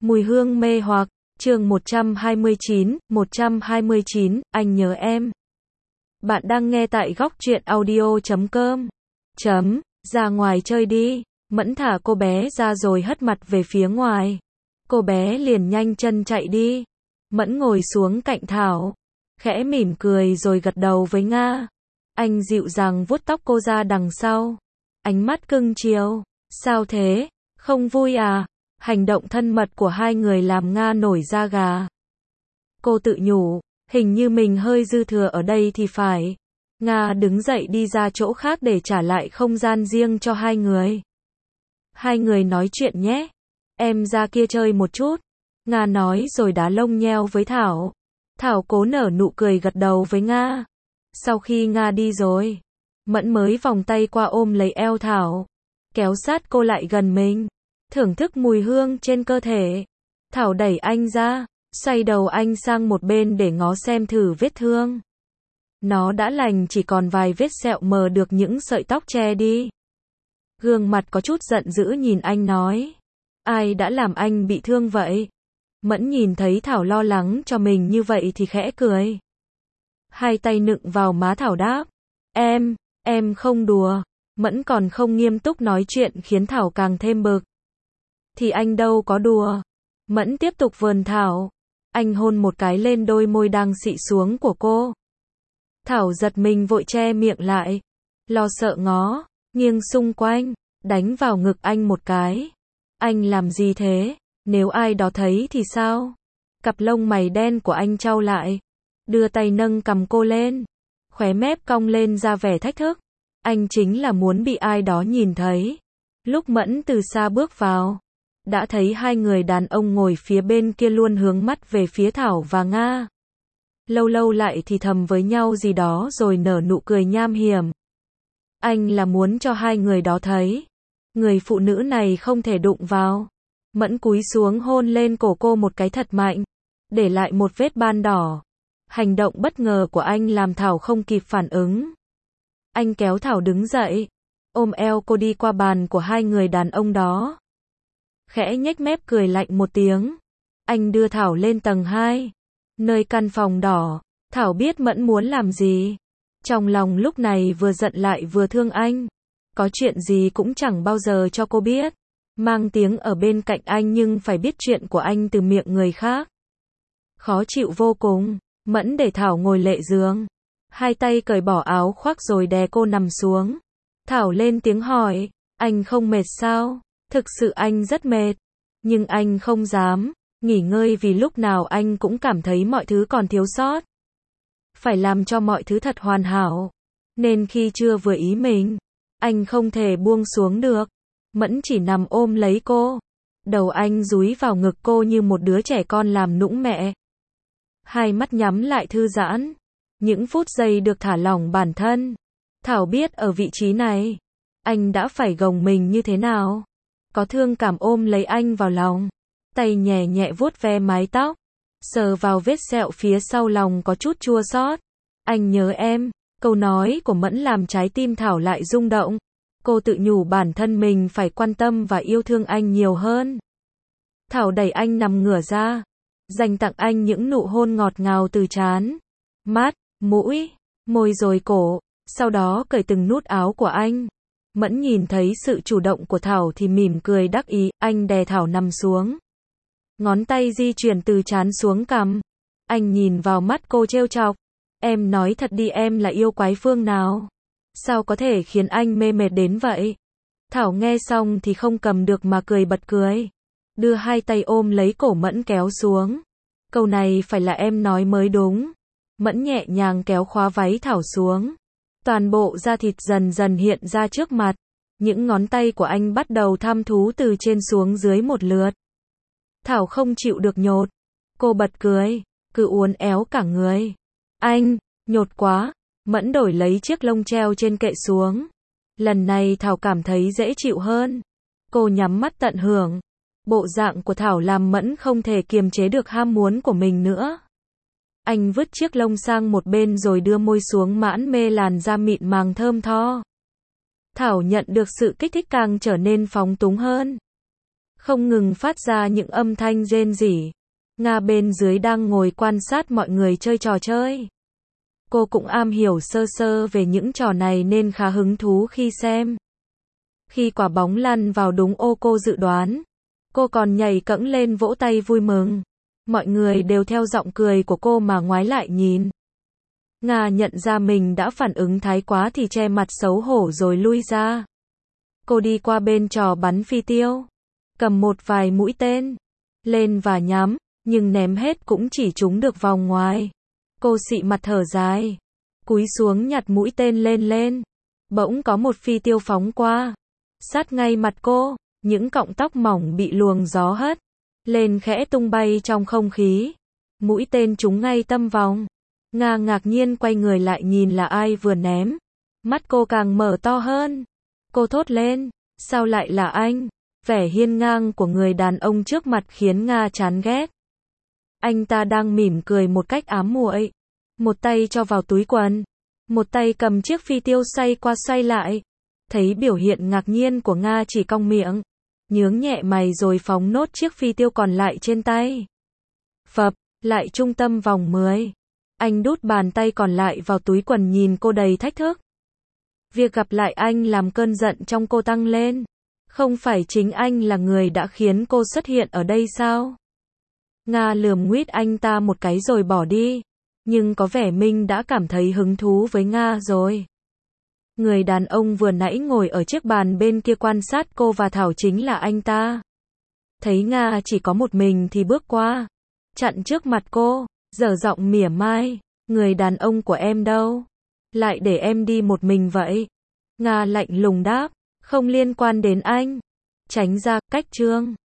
Mùi hương mê hoặc, chương 129, anh nhớ em. Bạn đang nghe tại góc truyện audio.com. Ra ngoài chơi đi. Mẫn thả cô bé ra rồi hất mặt về phía ngoài. Cô bé liền nhanh chân chạy đi. Mẫn ngồi xuống cạnh Thảo, khẽ mỉm cười rồi gật đầu với Nga. Anh dịu dàng vuốt tóc cô ra đằng sau. Ánh mắt cưng chiều. Sao thế? Không vui à? Hành động thân mật của hai người làm Nga nổi da gà. Cô tự nhủ, hình như mình hơi dư thừa ở đây thì phải. Nga đứng dậy đi ra chỗ khác để trả lại không gian riêng cho hai người. Hai người nói chuyện nhé. Em ra kia chơi một chút. Nga nói rồi đá lông nheo với Thảo. Thảo cố nở nụ cười gật đầu với Nga. Sau khi Nga đi rồi, Mẫn mới vòng tay qua ôm lấy eo Thảo, kéo sát cô lại gần mình, thưởng thức mùi hương trên cơ thể. Thảo đẩy anh ra, xoay đầu anh sang một bên để ngó xem thử vết thương. Nó đã lành, chỉ còn vài vết sẹo mờ được những sợi tóc che đi. Gương mặt có chút giận dữ nhìn anh nói. Ai đã làm anh bị thương vậy? Mẫn nhìn thấy Thảo lo lắng cho mình như vậy thì khẽ cười. Hai tay nựng vào má Thảo đáp. Em không đùa. Mẫn còn không nghiêm túc nói chuyện khiến Thảo càng thêm bực. Thì anh đâu có đùa. Mẫn tiếp tục vờn Thảo. Anh hôn một cái lên đôi môi đang xị xuống của cô. Thảo giật mình vội che miệng lại. Lo sợ ngó, nghiêng xung quanh, đánh vào ngực anh một cái. Anh làm gì thế? Nếu ai đó thấy thì sao? Cặp lông mày đen của anh chau lại. Đưa tay nâng cằm cô lên. Khóe mép cong lên ra vẻ thách thức. Anh chính là muốn bị ai đó nhìn thấy. Lúc Mẫn từ xa bước vào, đã thấy hai người đàn ông ngồi phía bên kia luôn hướng mắt về phía Thảo và Nga. Lâu lâu lại thì thầm với nhau gì đó rồi nở nụ cười nham hiểm. Anh là muốn cho hai người đó thấy, người phụ nữ này không thể đụng vào. Mẫn cúi xuống hôn lên cổ cô một cái thật mạnh, để lại một vết ban đỏ. Hành động bất ngờ của anh làm Thảo không kịp phản ứng. Anh kéo Thảo đứng dậy, ôm eo cô đi qua bàn của hai người đàn ông đó. Khẽ nhếch mép cười lạnh một tiếng. Anh đưa Thảo lên tầng 2, nơi căn phòng đỏ. Thảo biết Mẫn muốn làm gì. Trong lòng lúc này vừa giận lại vừa thương anh. Có chuyện gì cũng chẳng bao giờ cho cô biết. Mang tiếng ở bên cạnh anh nhưng phải biết chuyện của anh từ miệng người khác. Khó chịu vô cùng. Mẫn để Thảo ngồi lệ giường. Hai tay cởi bỏ áo khoác rồi đè cô nằm xuống. Thảo lên tiếng hỏi. Anh không mệt sao? Thực sự anh rất mệt. Nhưng anh không dám nghỉ ngơi vì lúc nào anh cũng cảm thấy mọi thứ còn thiếu sót. Phải làm cho mọi thứ thật hoàn hảo. Nên khi chưa vừa ý mình, anh không thể buông xuống được. Mẫn chỉ nằm ôm lấy cô. Đầu anh dúi vào ngực cô như một đứa trẻ con làm nũng mẹ. Hai mắt nhắm lại thư giãn. Những phút giây được thả lỏng bản thân. Thảo biết ở vị trí này, anh đã phải gồng mình như thế nào. Có thương cảm ôm lấy anh vào lòng. Tay nhẹ nhẹ vuốt ve mái tóc. Sờ vào vết sẹo phía sau lòng có chút chua xót. Anh nhớ em. Câu nói của Mẫn làm trái tim Thảo lại rung động. Cô tự nhủ bản thân mình phải quan tâm và yêu thương anh nhiều hơn. Thảo đẩy anh nằm ngửa ra, dành tặng anh những nụ hôn ngọt ngào từ trán, mắt, mũi, môi rồi cổ, sau đó cởi từng nút áo của anh. Mẫn nhìn thấy sự chủ động của Thảo thì mỉm cười đắc ý. Anh đè Thảo nằm xuống. Ngón tay di chuyển từ trán xuống cằm. Anh nhìn vào mắt cô trêu chọc. Em nói thật đi, em là yêu quái phương nào? Sao có thể khiến anh mê mệt đến vậy? Thảo nghe xong thì không cầm được mà cười bật cười. Đưa hai tay ôm lấy cổ Mẫn kéo xuống. Câu này phải là em nói mới đúng. Mẫn nhẹ nhàng kéo khóa váy Thảo xuống. Toàn bộ da thịt dần dần hiện ra trước mặt. Những ngón tay của anh bắt đầu tham thú từ trên xuống dưới một lượt. Thảo không chịu được nhột. Cô bật cười, cứ uốn éo cả người. Anh, nhột quá. Mẫn đổi lấy chiếc lông treo trên kệ xuống. Lần này Thảo cảm thấy dễ chịu hơn. Cô nhắm mắt tận hưởng. Bộ dạng của Thảo làm Mẫn không thể kiềm chế được ham muốn của mình nữa. Anh vứt chiếc lông sang một bên rồi đưa môi xuống mãn mê làn da mịn màng thơm tho. Thảo nhận được sự kích thích càng trở nên phóng túng hơn. không ngừng phát ra những âm thanh rên rỉ. Nga bên dưới đang ngồi quan sát mọi người chơi trò chơi. Cô cũng am hiểu sơ sơ về những trò này nên khá hứng thú khi xem. Khi quả bóng lăn vào đúng ô cô dự đoán, cô còn nhảy cẫng lên vỗ tay vui mừng. Mọi người đều theo giọng cười của cô mà ngoái lại nhìn. Nga nhận ra mình đã phản ứng thái quá thì che mặt xấu hổ rồi lui ra. Cô đi qua bên trò bắn phi tiêu, cầm một vài mũi tên lên và nhắm, nhưng ném hết cũng chỉ trúng được vòng ngoài. Cô xị mặt thở dài, cúi xuống nhặt mũi tên lên. Bỗng có một phi tiêu phóng qua, sát ngay mặt cô, những cọng tóc mỏng bị luồng gió hất lên khẽ tung bay trong không khí. Mũi tên trúng ngay tâm vòng. Nga ngạc nhiên quay người lại nhìn là ai vừa ném. Mắt cô càng mở to hơn. Cô thốt lên, sao lại là anh? Vẻ hiên ngang của người đàn ông trước mặt khiến Nga chán ghét. Anh ta đang mỉm cười một cách ám muội. Một tay cho vào túi quần, một tay cầm chiếc phi tiêu xoay qua xoay lại. Thấy biểu hiện ngạc nhiên của Nga chỉ cong miệng, nhướng nhẹ mày rồi phóng nốt chiếc phi tiêu còn lại trên tay. Phập, lại trung tâm vòng 10. Anh đút bàn tay còn lại vào túi quần nhìn cô đầy thách thức. Việc gặp lại anh làm cơn giận trong cô tăng lên. Không phải chính anh là người đã khiến cô xuất hiện ở đây sao? Nga lườm nguýt anh ta một cái rồi bỏ đi. Nhưng có vẻ Minh đã cảm thấy hứng thú với Nga rồi. Người đàn ông vừa nãy ngồi ở chiếc bàn bên kia quan sát cô và Thảo chính là anh ta. Thấy Nga chỉ có một mình thì bước qua, chặn trước mặt cô, dở giọng mỉa mai. Người đàn ông của em đâu? Lại để em đi một mình vậy? Nga lạnh lùng đáp, không liên quan đến anh. Tránh ra, cách Trương.